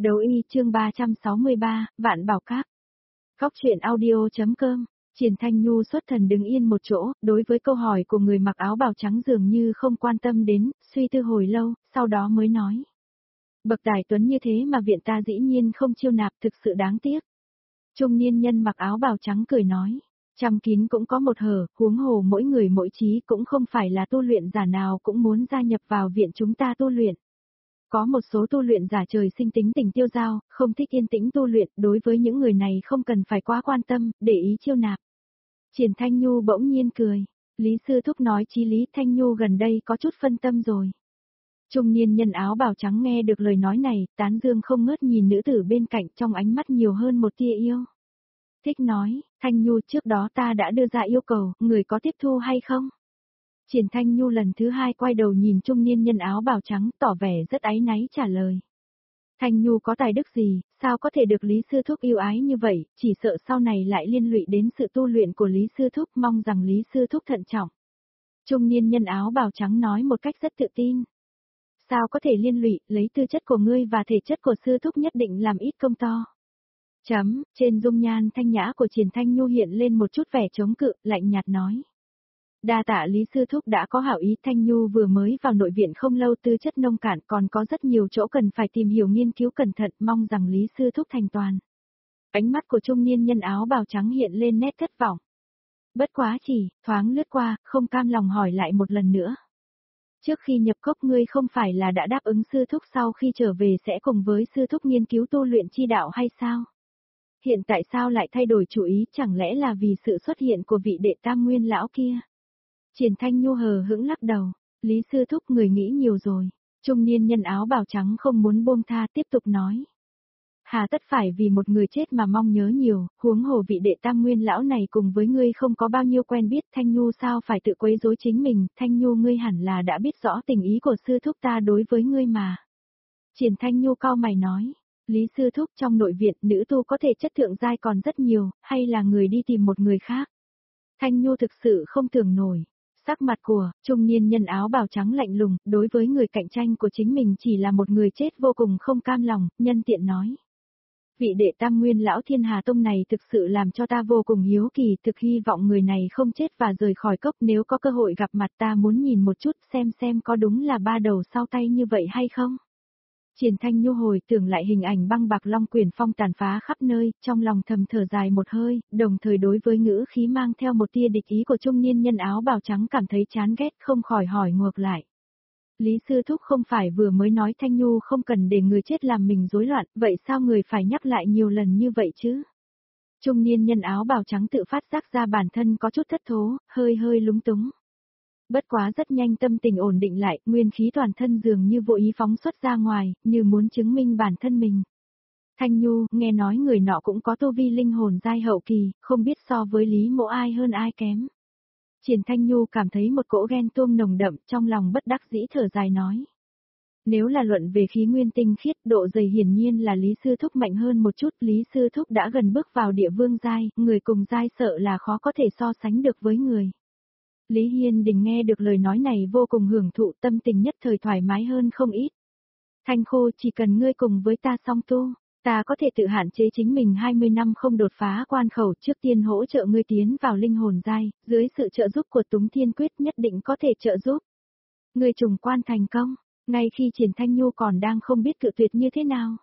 Đấu y chương 363, Vạn Bảo Các. Góc truyện audio.com. Triển Thanh Nhu xuất thần đứng yên một chỗ, đối với câu hỏi của người mặc áo bào trắng dường như không quan tâm đến, suy tư hồi lâu, sau đó mới nói. Bậc tài tuấn như thế mà viện ta dĩ nhiên không chiêu nạp, thực sự đáng tiếc. Trung niên nhân mặc áo bào trắng cười nói. Trăm kín cũng có một hở, huống hồ mỗi người mỗi trí cũng không phải là tu luyện giả nào cũng muốn gia nhập vào viện chúng ta tu luyện. Có một số tu luyện giả trời sinh tính tình tiêu dao, không thích yên tĩnh tu luyện, đối với những người này không cần phải quá quan tâm, để ý chiêu nạp. Triển Thanh Nhu bỗng nhiên cười. Lý Sư Thúc nói chí lý, Thanh Nhu gần đây có chút phân tâm rồi. Trung niên nhân áo bào trắng nghe được lời nói này, tán dương không ngớt nhìn nữ tử bên cạnh, trong ánh mắt nhiều hơn một tia yêu. Thích nói, Thanh Nhu, trước đó ta đã đưa ra yêu cầu, người có tiếp thu hay không? Triển Thanh Nhu lần thứ hai quay đầu nhìn trung niên nhân áo bào trắng, tỏ vẻ rất áy náy trả lời. Thanh Nhu có tài đức gì, sao có thể được Lý Sư Thúc yêu ái như vậy, chỉ sợ sau này lại liên lụy đến sự tu luyện của Lý Sư Thúc, mong rằng Lý Sư Thúc thận trọng. Trung niên nhân áo bào trắng nói một cách rất tự tin. Sao có thể liên lụy, lấy tư chất của ngươi và thể chất của Sư Thúc nhất định làm ít công to. Trên dung nhan thanh nhã của Triển Thanh Nhu hiện lên một chút vẻ chống cự, lạnh nhạt nói. Đa tạ Lý Sư Thúc đã có hảo ý. Thanh Nhu vừa mới vào nội viện không lâu, tư chất nông cạn, còn có rất nhiều chỗ cần phải tìm hiểu nghiên cứu cẩn thận, mong rằng Lý Sư Thúc thành toàn. Ánh mắt của trung niên nhân áo bào trắng hiện lên nét thất vọng. Bất quá chỉ, thoáng lướt qua, không cam lòng hỏi lại một lần nữa. Trước khi nhập cốc ngươi không phải là đã đáp ứng Sư Thúc sau khi trở về sẽ cùng với Sư Thúc nghiên cứu tu luyện chi đạo hay sao? Hiện tại sao lại thay đổi chủ ý, chẳng lẽ là vì sự xuất hiện của vị đệ tam nguyên lão kia? Triển Thanh Nhu hờ hững lắc đầu. Lý Sư Thúc, người nghĩ nhiều rồi. Trung niên nhân áo bào trắng không muốn buông tha, tiếp tục nói. Hà tất phải vì một người chết mà mong nhớ nhiều, huống hồ vị đệ tam nguyên lão này cùng với ngươi không có bao nhiêu quen biết. Thanh Nhu sao phải tự quấy rối chính mình, Thanh Nhu ngươi hẳn là đã biết rõ tình ý của Sư Thúc ta đối với ngươi mà. Triển Thanh Nhu cau mày nói. Lý Sư Thúc, trong nội viện nữ tu có thể chất thượng giai còn rất nhiều, hay là người đi tìm một người khác? Thanh Nhu thực sự không tưởng nổi. Sắc mặt của trung niên nhân áo bào trắng lạnh lùng, đối với người cạnh tranh của chính mình chỉ là một người chết vô cùng không cam lòng, nhân tiện nói. Vị đệ tam nguyên lão Thiên Hà Tông này thực sự làm cho ta vô cùng hiếu kỳ, thực hy vọng người này không chết và rời khỏi cốc, nếu có cơ hội gặp mặt ta muốn nhìn một chút xem có đúng là ba đầu sau tay như vậy hay không. Triển Thanh Nhu hồi tưởng lại hình ảnh băng bạc long quyển phong tàn phá khắp nơi, trong lòng thầm thở dài một hơi, đồng thời đối với ngữ khí mang theo một tia địch ý của trung niên nhân áo bào trắng cảm thấy chán ghét, không khỏi hỏi ngược lại. Lý Sư Thúc không phải vừa mới nói Thanh Nhu không cần để người chết làm mình rối loạn, vậy sao người phải nhắc lại nhiều lần như vậy chứ? Trung niên nhân áo bào trắng tự phát giác ra bản thân có chút thất thố, hơi lúng túng. Bất quá rất nhanh tâm tình ổn định lại, nguyên khí toàn thân dường như vô ý phóng xuất ra ngoài, như muốn chứng minh bản thân mình. Thanh Nhu, nghe nói người nọ cũng có tu vi linh hồn giai hậu kỳ, không biết so với Lý Mỗ ai hơn ai kém. Triển Thanh Nhu cảm thấy một cỗ ghen tuông nồng đậm, trong lòng bất đắc dĩ thở dài nói. Nếu là luận về khí nguyên tinh khiết, độ dày hiển nhiên là Lý Sư Thúc mạnh hơn một chút, Lý Sư Thúc đã gần bước vào địa vương giai, người cùng giai sợ là khó có thể so sánh được với người. Lý Hiên Đình nghe được lời nói này vô cùng hưởng thụ, tâm tình nhất thời thoải mái hơn không ít. Thanh Khô, chỉ cần ngươi cùng với ta song tu, ta có thể tự hạn chế chính mình 20 năm không đột phá quan khẩu, trước tiên hỗ trợ ngươi tiến vào linh hồn giai, dưới sự trợ giúp của Túng Thiên Quyết nhất định có thể trợ giúp. Ngươi trùng quan thành công, ngay khi Triển Thanh Nhu còn đang không biết cự tuyệt như thế nào.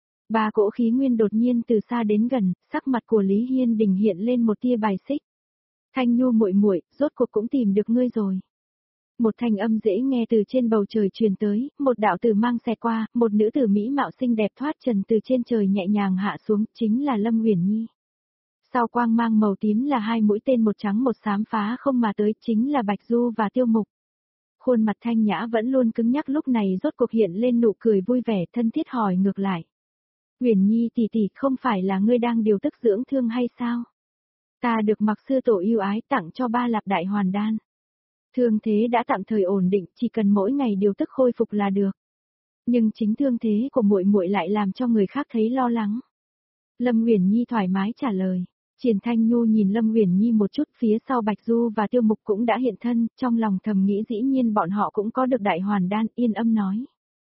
Ba cỗ khí nguyên đột nhiên từ xa đến gần, sắc mặt của Lý Hiên Đình hiện lên một tia bài xích. Thanh Nhu muội muội, rốt cuộc cũng tìm được ngươi rồi. Một thanh âm dễ nghe từ trên bầu trời truyền tới, một đạo tử mang xẹt qua, một nữ tử mỹ mạo xinh đẹp thoát trần từ trên trời nhẹ nhàng hạ xuống, chính là Lâm Uyển Nhi. Sau quang mang màu tím là hai mũi tên một trắng một xám phá không mà tới, chính là Bạch Du và Tiêu Mục. Khuôn mặt thanh nhã vẫn luôn cứng nhắc lúc này rốt cuộc hiện lên nụ cười vui vẻ, thân thiết hỏi ngược lại. Uyển Nhi tỷ tỷ, không phải là ngươi đang điều tức dưỡng thương hay sao? Ta được Mặc sư tổ yêu ái tặng cho 3 lạp đại hoàn đan. Thương thế đã tạm thời ổn định, chỉ cần mỗi ngày điều tức khôi phục là được. Nhưng chính thương thế của muội muội lại làm cho người khác thấy lo lắng. Lâm Uyển Nhi thoải mái trả lời. Triển Thanh Nhu nhìn Lâm Uyển Nhi một chút, phía sau Bạch Du và Tiêu Mục cũng đã hiện thân, trong lòng thầm nghĩ dĩ nhiên bọn họ cũng có được đại hoàn đan, yên âm nói.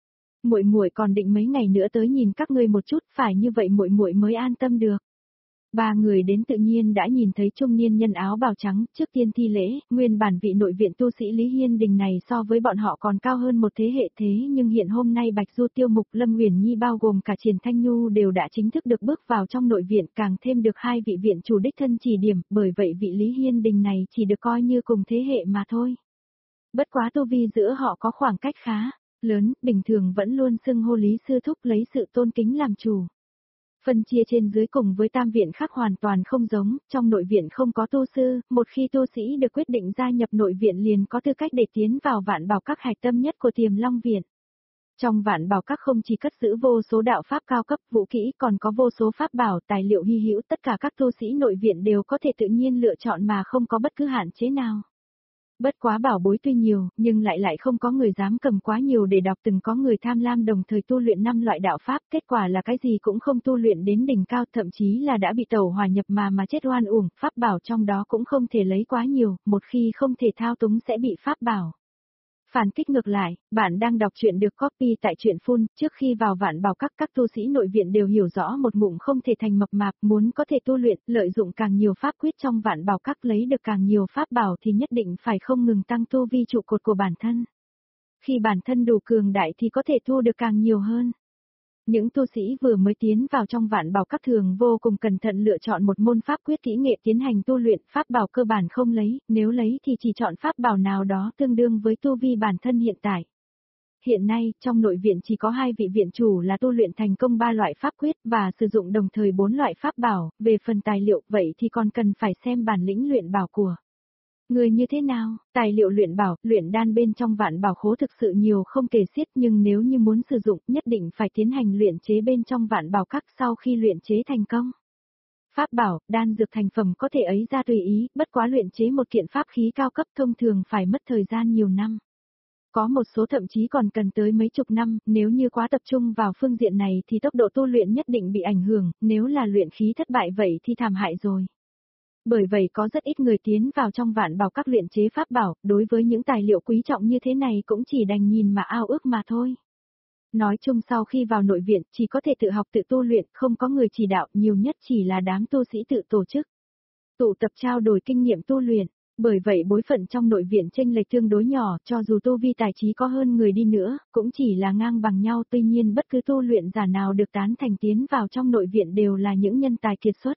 Muội muội còn định mấy ngày nữa tới nhìn các ngươi một chút, phải như vậy muội muội mới an tâm được. Ba người đến tự nhiên đã nhìn thấy trung niên nhân áo bào trắng, trước tiên thi lễ, nguyên bản vị nội viện tu sĩ Lý Hiên Đình này so với bọn họ còn cao hơn một thế hệ thế nhưng hiện hôm nay Bạch Du Tiêu Mục Lâm Uyển Nhi bao gồm cả Triển Thanh Nhu đều đã chính thức được bước vào trong nội viện càng thêm được hai vị viện chủ đích thân chỉ điểm, bởi vậy vị Lý Hiên Đình này chỉ được coi như cùng thế hệ mà thôi. Bất quá tu vi giữa họ có khoảng cách khá lớn, bình thường vẫn luôn xưng hô Lý Sư Thúc lấy sự tôn kính làm chủ. Phân chia trên dưới cùng với tam viện khác hoàn toàn không giống, trong nội viện không có tu sư, một khi tu sĩ được quyết định gia nhập nội viện liền có tư cách để tiến vào vạn bảo các hạch tâm nhất của Tiềm Long Viện. Trong vạn bảo các không chỉ cất giữ vô số đạo pháp cao cấp vũ kỹ còn có vô số pháp bảo tài liệu hy hữu tất cả các tu sĩ nội viện đều có thể tự nhiên lựa chọn mà không có bất cứ hạn chế nào. Bất quá bảo bối tuy nhiều, nhưng lại không có người dám cầm quá nhiều để đọc từng có người tham lam đồng thời tu luyện 5 loại đạo pháp, kết quả là cái gì cũng không tu luyện đến đỉnh cao, thậm chí là đã bị tẩu hỏa nhập mà chết oan uổng, pháp bảo trong đó cũng không thể lấy quá nhiều, một khi không thể thao túng sẽ bị pháp bảo phản kích ngược lại. Bạn đang đọc truyện được copy tại truyện Phun, trước khi vào vạn bảo các tu sĩ nội viện đều hiểu rõ một ngụm không thể thành mập mạp, muốn có thể tu luyện, lợi dụng càng nhiều pháp quyết trong vạn bảo các lấy được càng nhiều pháp bảo thì nhất định phải không ngừng tăng tu vi trụ cột của bản thân. Khi bản thân đủ cường đại thì có thể thu được càng nhiều hơn. Những tu sĩ vừa mới tiến vào trong vạn bảo các thường vô cùng cẩn thận lựa chọn một môn pháp quyết kỹ nghệ tiến hành tu luyện, pháp bảo cơ bản không lấy, nếu lấy thì chỉ chọn pháp bảo nào đó tương đương với tu vi bản thân hiện tại. Hiện nay, trong nội viện chỉ có 2 vị viện chủ là tu luyện thành công 3 loại pháp quyết và sử dụng đồng thời 4 loại pháp bảo, về phần tài liệu vậy thì còn cần phải xem bản lĩnh luyện bảo của người như thế nào. Tài liệu luyện bảo, luyện đan bên trong vạn bảo khố thực sự nhiều không kể xiết nhưng nếu như muốn sử dụng nhất định phải tiến hành luyện chế bên trong vạn bảo các sau khi luyện chế thành công. Pháp bảo, đan dược thành phẩm có thể ấy ra tùy ý, bất quá luyện chế một kiện pháp khí cao cấp thông thường phải mất thời gian nhiều năm. Có một số thậm chí còn cần tới mấy chục năm, nếu như quá tập trung vào phương diện này thì tốc độ tu luyện nhất định bị ảnh hưởng, nếu là luyện khí thất bại vậy thì thảm hại rồi. Bởi vậy có rất ít người tiến vào trong vạn bảo các luyện chế pháp bảo, đối với những tài liệu quý trọng như thế này cũng chỉ đành nhìn mà ao ước mà thôi. Nói chung sau khi vào nội viện chỉ có thể tự học tự tu luyện, không có người chỉ đạo, nhiều nhất chỉ là đám tu sĩ tự tổ chức. Tụ tập trao đổi kinh nghiệm tu luyện. Bởi vậy bối phận trong nội viện chênh lệch tương đối nhỏ, cho dù tu vi tài trí có hơn người đi nữa, cũng chỉ là ngang bằng nhau, tuy nhiên bất cứ tu luyện giả nào được tán thành tiến vào trong nội viện đều là những nhân tài kiệt xuất.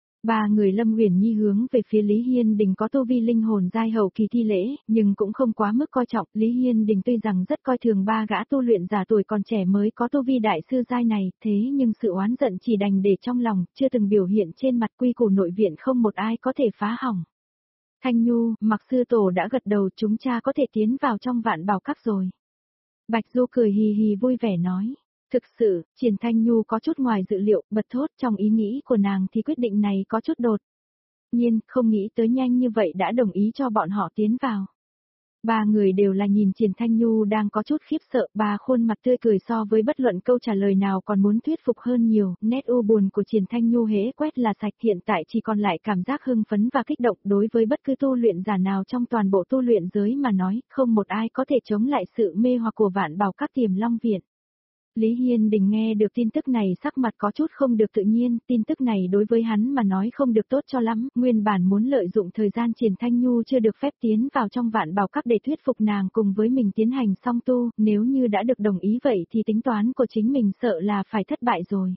Ba người Lâm Uyển Nhi hướng về phía Lý Hiên Đình có tu vi linh hồn giai hậu kỳ thi lễ, nhưng cũng không quá mức coi trọng. Lý Hiên Đình tuy rằng rất coi thường ba gã tu luyện giả tuổi còn trẻ mới có tu vi đại sư giai này, thế nhưng sự oán giận chỉ đành để trong lòng, chưa từng biểu hiện trên mặt, quy củ nội viện không một ai có thể phá hỏng. Thanh Nhu, Mặc sư tổ đã gật đầu, chúng cha có thể tiến vào trong vạn bảo các rồi. Bạch Du cười hì hì vui vẻ nói. Thực sự, Triển Thanh Nhu có chút ngoài dự liệu, bật thốt trong ý nghĩ của nàng thì quyết định này có chút đột nhiên, không nghĩ tới nhanh như vậy đã đồng ý cho bọn họ tiến vào. Ba người đều là nhìn Triển Thanh Nhu đang có chút khiếp sợ, ba khuôn mặt tươi cười so với bất luận câu trả lời nào còn muốn thuyết phục hơn nhiều, nét u buồn của Triển Thanh Nhu hễ quét là sạch, hiện tại chỉ còn lại cảm giác hưng phấn và kích động. Đối với bất cứ tu luyện giả nào trong toàn bộ tu luyện giới mà nói, không một ai có thể chống lại sự mê hoặc của vạn bảo các Tiềm Long Viện. Lý Hiên Đình nghe được tin tức này sắc mặt có chút không được tự nhiên, tin tức này đối với hắn mà nói không được tốt cho lắm, nguyên bản muốn lợi dụng thời gian Triển Thanh Nhu chưa được phép tiến vào trong vạn bảo các để thuyết phục nàng cùng với mình tiến hành song tu, nếu như đã được đồng ý vậy thì tính toán của chính mình sợ là phải thất bại rồi.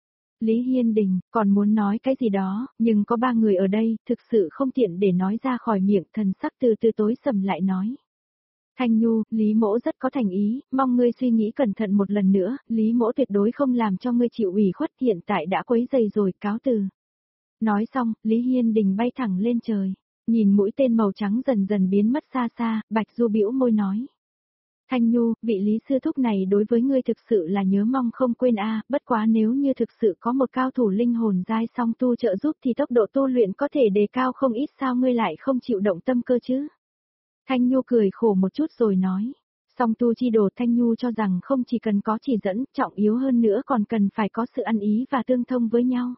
Lý Hiên Đình còn muốn nói cái gì đó, nhưng có ba người ở đây, thực sự không tiện để nói ra khỏi miệng, thần sắc từ từ tối sầm lại nói. Thanh Nhu, Lý mỗ rất có thành ý, mong ngươi suy nghĩ cẩn thận một lần nữa, Lý mỗ tuyệt đối không làm cho ngươi chịu ủy khuất, hiện tại đã quấy dày rồi, cáo từ. Nói xong, Lý Hiên Đình bay thẳng lên trời, nhìn mũi tên màu trắng dần dần biến mất xa xa, Bạch Du bĩu môi nói. Thanh Nhu, vị Lý sư thúc này đối với ngươi thực sự là nhớ mong không quên a, bất quá nếu như thực sự có một cao thủ linh hồn giai song tu trợ giúp thì tốc độ tu luyện có thể đề cao không ít, sao ngươi lại không chịu động tâm cơ chứ? Thanh Nhu cười khổ một chút rồi nói. Song tu chi đồ, Thanh Nhu cho rằng không chỉ cần có chỉ dẫn, trọng yếu hơn nữa còn cần phải có sự ăn ý và tương thông với nhau.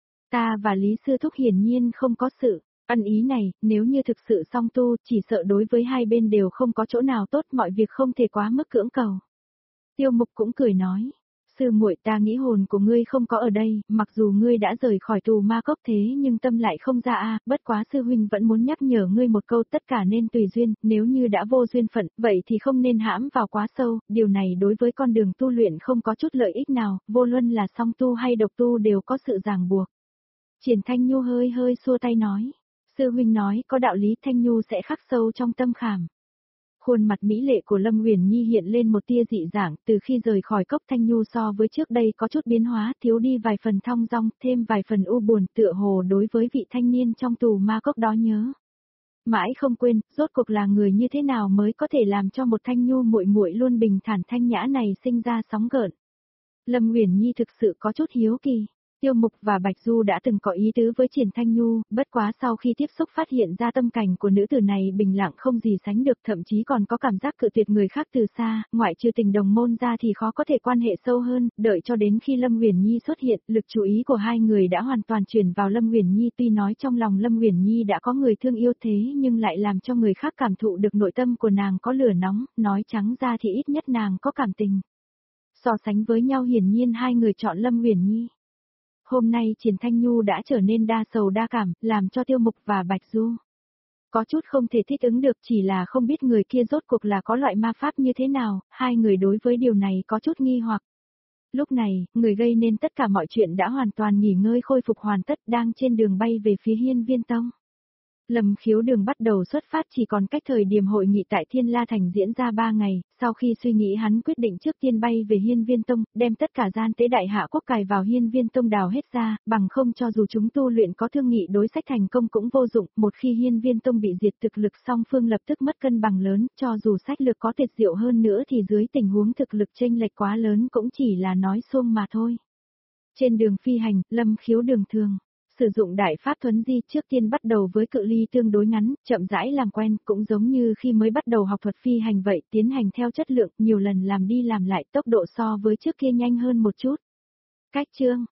Ta và Lý sư thúc hiển nhiên không có sự ăn ý này, nếu như thực sự song tu, chỉ sợ đối với hai bên đều không có chỗ nào tốt, mọi việc không thể quá mức cưỡng cầu. Tiêu Mục cũng cười nói. Sư muội, ta nghĩ hồn của ngươi không có ở đây, mặc dù ngươi đã rời khỏi tù ma cốc thế nhưng tâm lại không ra bất quá sư huynh vẫn muốn nhắc nhở ngươi một câu, tất cả nên tùy duyên, nếu như đã vô duyên phận, vậy thì không nên hãm vào quá sâu, điều này đối với con đường tu luyện không có chút lợi ích nào, vô luân là song tu hay độc tu đều có sự ràng buộc. Triển Thanh Nhu hơi hơi xua tay nói, sư huynh nói có đạo lý, Thanh Nhu sẽ khắc sâu trong tâm khảm. Khuôn mặt mỹ lệ của Lâm Uyển Nhi hiện lên một tia dị dạng, từ khi rời khỏi cốc Thanh Nhu so với trước đây có chút biến hóa, thiếu đi vài phần thong dong, thêm vài phần u buồn, tựa hồ đối với vị thanh niên trong tù ma cốc đó nhớ. Mãi không quên, rốt cuộc là người như thế nào mới có thể làm cho một Thanh Nhu muội muội luôn bình thản thanh nhã này sinh ra sóng gợn. Lâm Uyển Nhi thực sự có chút hiếu kỳ. Tiêu Mục và Bạch Du đã từng có ý tứ với Triển Thanh Nhu, bất quá sau khi tiếp xúc phát hiện ra tâm cảnh của nữ tử này bình lặng không gì sánh được, thậm chí còn có cảm giác cự tuyệt người khác từ xa, ngoại trừ tình đồng môn ra thì khó có thể quan hệ sâu hơn, đợi cho đến khi Lâm Uyển Nhi xuất hiện, lực chú ý của hai người đã hoàn toàn chuyển vào Lâm Uyển Nhi, tuy nói trong lòng Lâm Uyển Nhi đã có người thương yêu thế nhưng lại làm cho người khác cảm thụ được nội tâm của nàng có lửa nóng, nói trắng ra thì ít nhất nàng có cảm tình. So sánh với nhau hiển nhiên hai người chọn Lâm Uyển Nhi. Hôm nay Triển Thanh Nhu đã trở nên đa sầu đa cảm, làm cho Tiêu Mục và Bạch Du có chút không thể thích ứng được, chỉ là không biết người kia rốt cuộc là có loại ma pháp như thế nào, hai người đối với điều này có chút nghi hoặc. Lúc này, người gây nên tất cả mọi chuyện đã hoàn toàn nghỉ ngơi khôi phục hoàn tất, đang trên đường bay về phía Hiên Viên Tông. Lâm Khiếu Đường bắt đầu xuất phát chỉ còn cách thời điểm hội nghị tại Thiên La Thành diễn ra 3 ngày, sau khi suy nghĩ hắn quyết định trước tiên bay về Hiên Viên Tông, đem tất cả gian tế đại hạ quốc cài vào Hiên Viên Tông đào hết ra, bằng không cho dù chúng tu luyện có thương nghị đối sách thành công cũng vô dụng, một khi Hiên Viên Tông bị diệt thực lực song phương lập tức mất cân bằng lớn, cho dù sách lược có tuyệt diệu hơn nữa thì dưới tình huống thực lực chênh lệch quá lớn cũng chỉ là nói suông mà thôi. Trên đường phi hành, Lâm Khiếu Đường thường sử dụng đại pháp thuấn di, trước tiên bắt đầu với cự ly tương đối ngắn, chậm rãi làm quen, cũng giống như khi mới bắt đầu học thuật phi hành vậy, tiến hành theo chất lượng, nhiều lần làm đi làm lại, tốc độ so với trước kia nhanh hơn một chút. Cách chương